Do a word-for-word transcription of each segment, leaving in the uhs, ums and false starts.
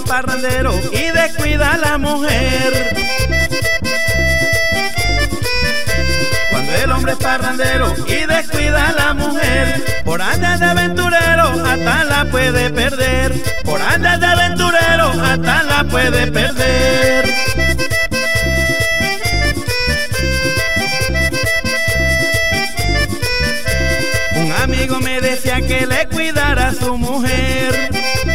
parrandero y descuida a la mujer. Cuando el hombre es parrandero y descuida a la mujer, por andar de aventurero hasta la puede perder. Por andar de aventurero hasta la puede perder. Un amigo me decía que le cuidara a su mujer.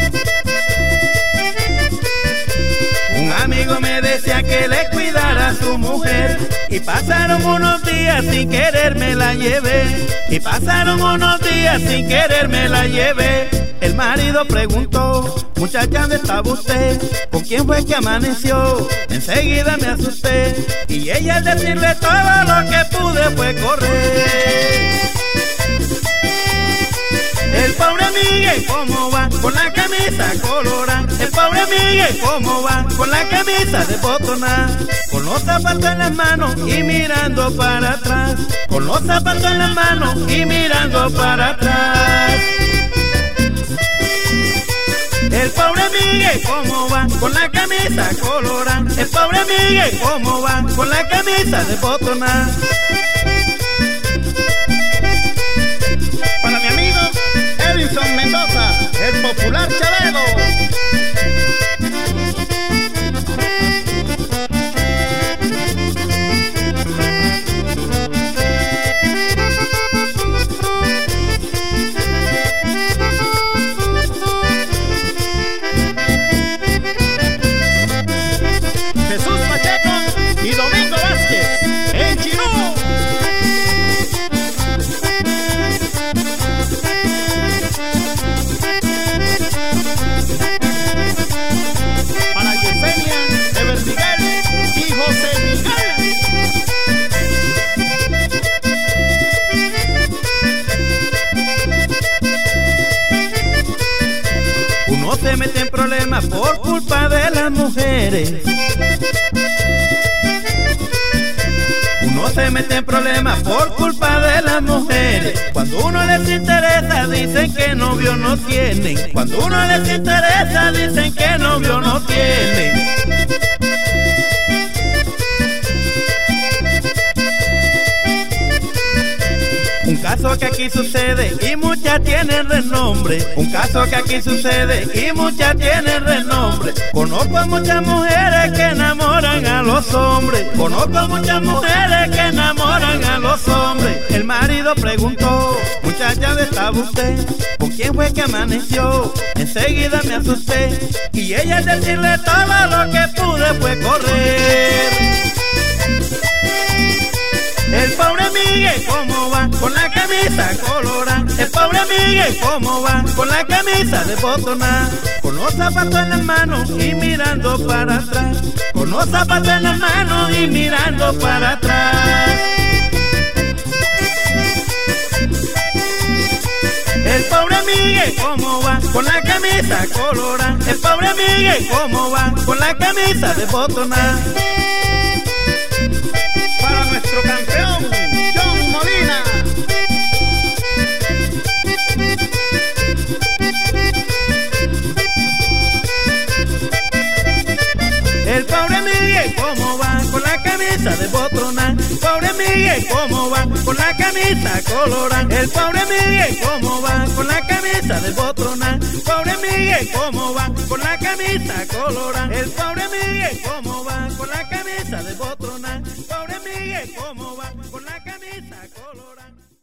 Un amigo me decía que le cuidara a su mujer. Y pasaron unos días sin querer me la llevé. Y pasaron unos días sin querer me la llevé. El marido preguntó: muchacha, ¿dónde estaba usted? ¿Con quién fue que amaneció? Enseguida me asusté. Y ella al decirle todo lo que pude fue correr. El pobre Miguel, ¿cómo va? Con la camisa colorada. El pobre Miguel, ¿cómo va? Con la camisa de botonar. Con los zapatos en las manos y mirando para atrás. Con los zapatos en las manos y mirando para atrás. El pobre Miguel, ¿cómo va? Con la camisa colorada. El pobre Miguel, ¿cómo va? Con la camisa de botonar. Para mi amigo Edison Mendoza, el popular Chabelo. Jesús Pacheco y Domingo Vázquez en Chinú. Para Yesenia, Ever Miguel y José Miguel. Uno se mete en problemas por culpa de las mujeres. Uno se mete en problemas por culpa de las mujeres. Cuando uno les interesa dicen que novio no tienen. Cuando uno les interesa dicen que novio no tienen. Un caso que aquí sucede y muchas tienen renombre. Un caso que aquí sucede y muchas tienen renombre. Conozco a muchas mujeres que enamoran a los hombres. Conozco a muchas mujeres que enamoran a los hombres. El marido preguntó: muchacha, ¿dónde estaba usted? ¿Con quién fue que amaneció? Enseguida me asusté. Y ella al decirle todo lo que pude fue correr. El pobre Miguel, ¿cómo va? Con la camisa colorada. El pobre Miguel, ¿cómo va? Con la camisa de botonar. Con los zapatos en las manos y mirando para atrás. Con los zapatos en las manos y mirando para atrás. El pobre Miguel, ¿cómo va? Con la camisa colorada. El pobre Miguel, ¿cómo va? Con la camisa de botonar. Para nuestro campeón, John Molina. El pobre Miguel, ¿cómo va? Con la camisa de botonar. Pobre Miguel, ¿cómo va? Con la camisa colorada. El pobre Miguel, ¿cómo va? Con la camisa de botonar. Pobre Miguel, ¿cómo va? Con la camisa colorada. El pobre Miguel, ¿cómo va? Con la camisa de botonar. Pobre Miguel, ¿cómo va? Con la camisa colorada.